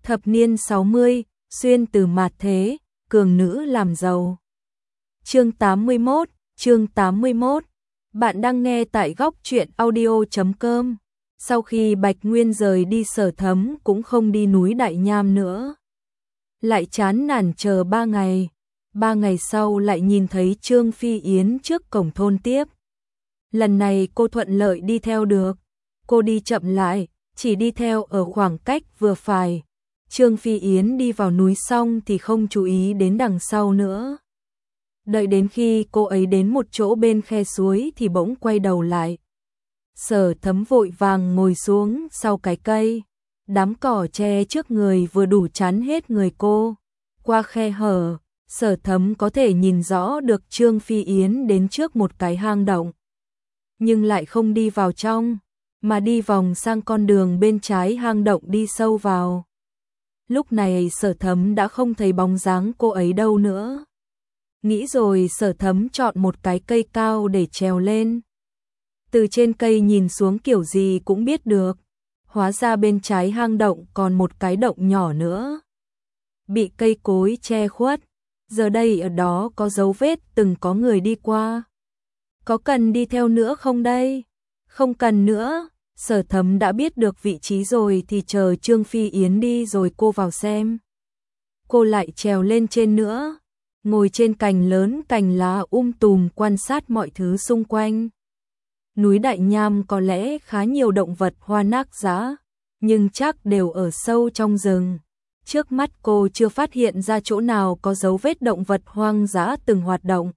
Thập niên 60, xuyên từ mạt thế, cường nữ làm giàu. Chương 81. Bạn đang nghe tại góc truyện audio.com. Sau khi Bạch Nguyên rời đi, Sở Thấm cũng không đi núi Đại Nham nữa. Lại chán nản chờ 3 ngày. 3 ngày sau lại nhìn thấy Trương Phi Yến trước cổng thôn tiếp. Lần này cô thuận lợi đi theo được. Cô đi chậm lại, chỉ đi theo ở khoảng cách vừa phải. Trương Phi Yến đi vào núi xong thì không chú ý đến đằng sau nữa. Đợi đến khi cô ấy đến một chỗ bên khe suối thì bỗng quay đầu lại. Sở Thấm vội vàng ngồi xuống sau cái cây. Đám cỏ che trước người vừa đủ chắn hết người cô. Qua khe hở, Sở Thấm có thể nhìn rõ được Trương Phi Yến đến trước một cái hang động. Nhưng lại không đi vào trong, mà đi vòng sang con đường bên trái hang động đi sâu vào. Lúc này Sở Thấm đã không thấy bóng dáng cô ấy đâu nữa. Nghĩ rồi, Sở Thấm chọn một cái cây cao để trèo lên. Từ trên cây nhìn xuống kiểu gì cũng biết được. Hóa ra bên trái hang động còn một cái động nhỏ nữa. Bị cây cối che khuất. Giờ đây ở đó có dấu vết từng có người đi qua. Có cần đi theo nữa không đây? Không cần nữa. Sở Thấm đã biết được vị trí rồi thì chờ Trương Phi Yến đi rồi cô vào xem. Cô lại trèo lên trên nữa. Ngồi trên cành lớn cành lá tùm quan sát mọi thứ xung quanh. Núi Đại Nham có lẽ khá nhiều động vật hoang dã, nhưng chắc đều ở sâu trong rừng. Trước mắt cô chưa phát hiện ra chỗ nào có dấu vết động vật hoang dã từng hoạt động.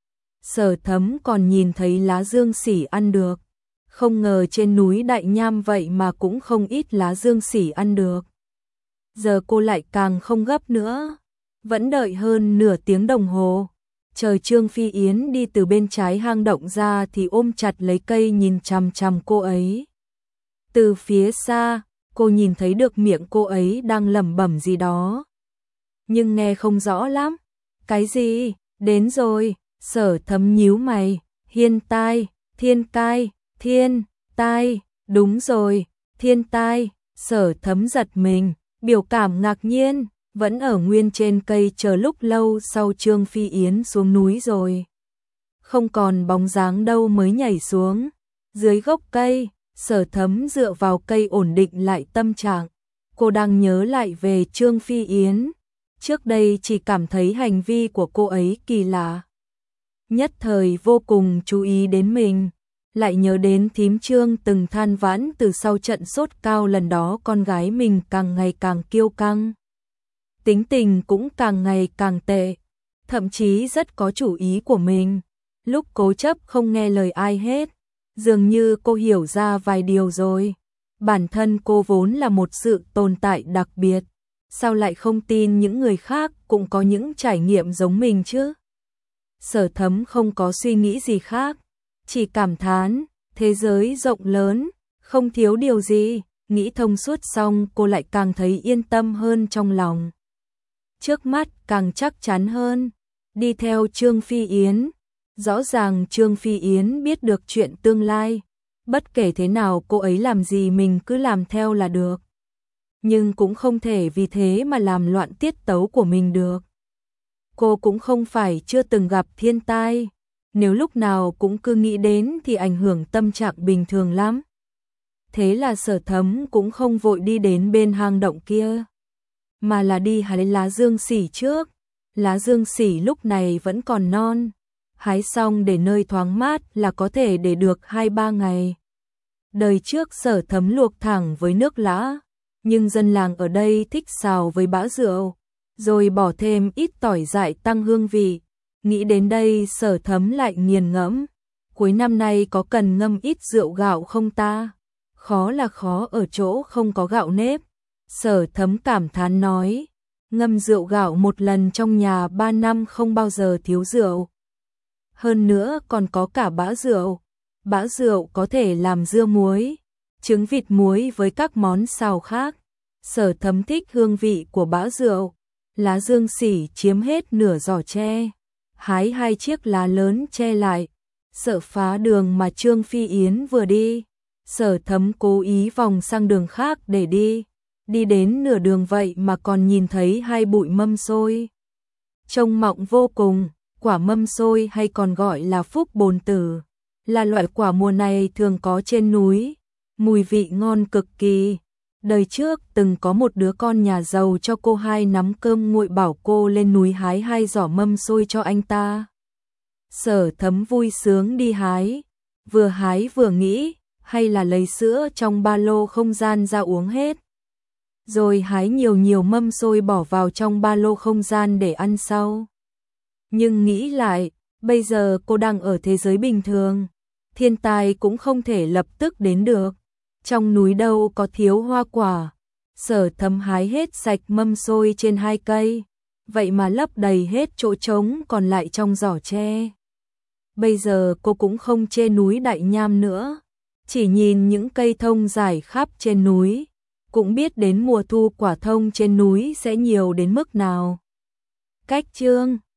Sở Thấm còn nhìn thấy lá dương sỉ ăn được. Không ngờ trên núi Đại Nham vậy mà cũng không ít lá dương sỉ ăn được. Giờ cô lại càng không gấp nữa. Vẫn đợi hơn nửa tiếng đồng hồ. Chờ Trương Phi Yến đi từ bên trái hang động ra thì ôm chặt lấy cây nhìn chằm chằm cô ấy. Từ phía xa, cô nhìn thấy được miệng cô ấy đang lẩm bẩm gì đó. Nhưng nghe không rõ lắm. Cái gì? Đến rồi. Sở Thấm nhíu mày. Thiên tai, thiên tai, đúng rồi, thiên tai. Sở Thấm giật mình, biểu cảm ngạc nhiên, vẫn ở nguyên trên cây chờ lúc lâu sau Trương Phi Yến xuống núi rồi. Không còn bóng dáng đâu mới nhảy xuống. Dưới gốc cây, Sở Thấm dựa vào cây ổn định lại tâm trạng. Cô đang nhớ lại về Trương Phi Yến. Trước đây chỉ cảm thấy hành vi của cô ấy kỳ lạ. Nhất thời vô cùng chú ý đến mình. Lại nhớ đến thím Trương từng than vãn từ sau trận sốt cao lần đó con gái mình càng ngày càng kiêu căng. Tính tình cũng càng ngày càng tệ, thậm chí rất có chủ ý của mình. Lúc cố chấp không nghe lời ai hết, dường như cô hiểu ra vài điều rồi. Bản thân cô vốn là một sự tồn tại đặc biệt, sao lại không tin những người khác cũng có những trải nghiệm giống mình chứ? Sở Thấm không có suy nghĩ gì khác, chỉ cảm thán, thế giới rộng lớn, không thiếu điều gì. Nghĩ thông suốt xong cô lại càng thấy yên tâm hơn trong lòng. Trước mắt càng chắc chắn hơn, đi theo Trương Phi Yến. Rõ ràng Trương Phi Yến biết được chuyện tương lai, bất kể thế nào cô ấy làm gì mình cứ làm theo là được. Nhưng cũng không thể vì thế mà làm loạn tiết tấu của mình được. Cô cũng không phải chưa từng gặp thiên tai, nếu lúc nào cũng cứ nghĩ đến thì ảnh hưởng tâm trạng bình thường lắm. Thế là Sở Thấm cũng không vội đi đến bên hang động kia, mà là đi hái lá dương sỉ trước. Lá dương sỉ lúc này vẫn còn non, hái xong để nơi thoáng mát là có thể để được 2-3 ngày. Đời trước Sở Thấm luộc thẳng với nước lã, nhưng dân làng ở đây thích xào với bã rượu, rồi bỏ thêm ít tỏi dại tăng hương vị. Nghĩ đến đây Sở Thấm lại nghiền ngẫm, cuối năm nay có cần ngâm ít rượu gạo không ta? Khó là khó ở chỗ không có gạo nếp. Sở Thấm cảm thán nói, ngâm rượu gạo một lần trong nhà 3 năm không bao giờ thiếu rượu. Hơn nữa còn có cả bã rượu. Bã rượu có thể làm dưa muối, trứng vịt muối với các món xào khác. Sở Thấm thích hương vị của bã rượu. Lá dương sỉ chiếm hết nửa giỏ tre. Hái 2 chiếc lá lớn che lại, sợ phá đường mà Trương Phi Yến vừa đi. Sở Thấm cố ý vòng sang đường khác để đi. đi đến nửa đường vậy mà còn nhìn thấy hai bụi mâm xôi. Trông mọng vô cùng, quả mâm xôi hay còn gọi là phúc bồn tử, là loại quả mùa này thường có trên núi, mùi vị ngon cực kỳ. Đời trước từng có một đứa con nhà giàu cho cô 2 nắm cơm nguội bảo cô lên núi hái 2 giỏ mâm xôi cho anh ta. Sở Thấm vui sướng đi hái vừa nghĩ, hay là lấy sữa trong ba lô không gian ra uống hết. Rồi hái nhiều mâm xôi bỏ vào trong ba lô không gian để ăn sau. Nhưng nghĩ lại, bây giờ cô đang ở thế giới bình thường, thiên tai cũng không thể lập tức đến được. Trong núi đâu có thiếu hoa quả. Sở Thấm hái hết sạch mâm xôi trên 2 cây, vậy mà lấp đầy hết chỗ trống còn lại trong giỏ tre. Bây giờ cô cũng không chê núi Đại Nham nữa, chỉ nhìn những cây thông rải khắp trên núi, cũng biết đến mùa thu quả thông trên núi sẽ nhiều đến mức nào. Cách chương